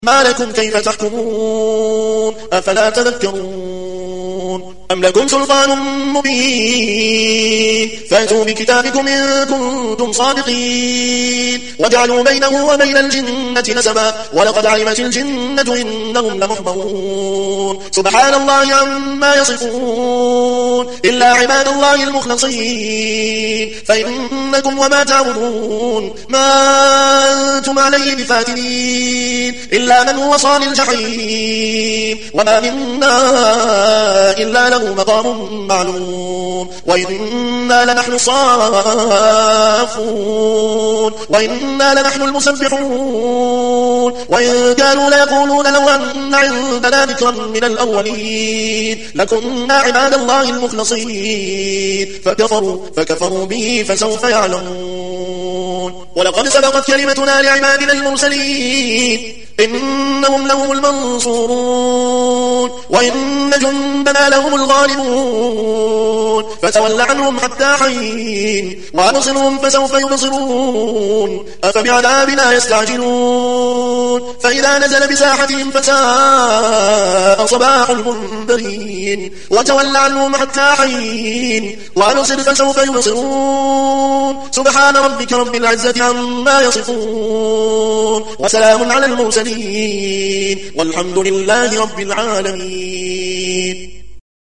ما لكم كيف تحكمون أفلا تذكرون أم لكم سلطان مبين فأتوا بكتابكم إن كنتم صادقين وجعلوا بينه وبين الجنة نسبا ولقد علمت الجنة إنهم لمحضرون سبحان الله عما يصفون إلا عباد الله المخلصين فإنكم وما تعبدون ما أنتم عليه بفاتنين إلا من هو صال الجحيم وما منا إلا له مقام معلوم وإنا لنحن الصافون وإنا لنحن المسبحون وإن كانوا ليقولون لو أن عندنا ذكرا من الأولين لكنا عباد الله المخلصين فكفروا به فسوف يعلمون ولقد سبقت كلمتنا لعبادنا المرسلين إنهم لهم المنصورون وإن جندنا لهم الغالبون فتول عنهم حتى حين وأبصرهم فسوف يبصرون أفبعذابنا يستعجلون فإذا نزل بساحتهم فساء صباح المنذرين وتول عنهم حتى حين وأبصر فسوف يبصرون سبحان ربك رب العزة عما يصفون وسلام على المرسلين والحمد لله رب العالمين.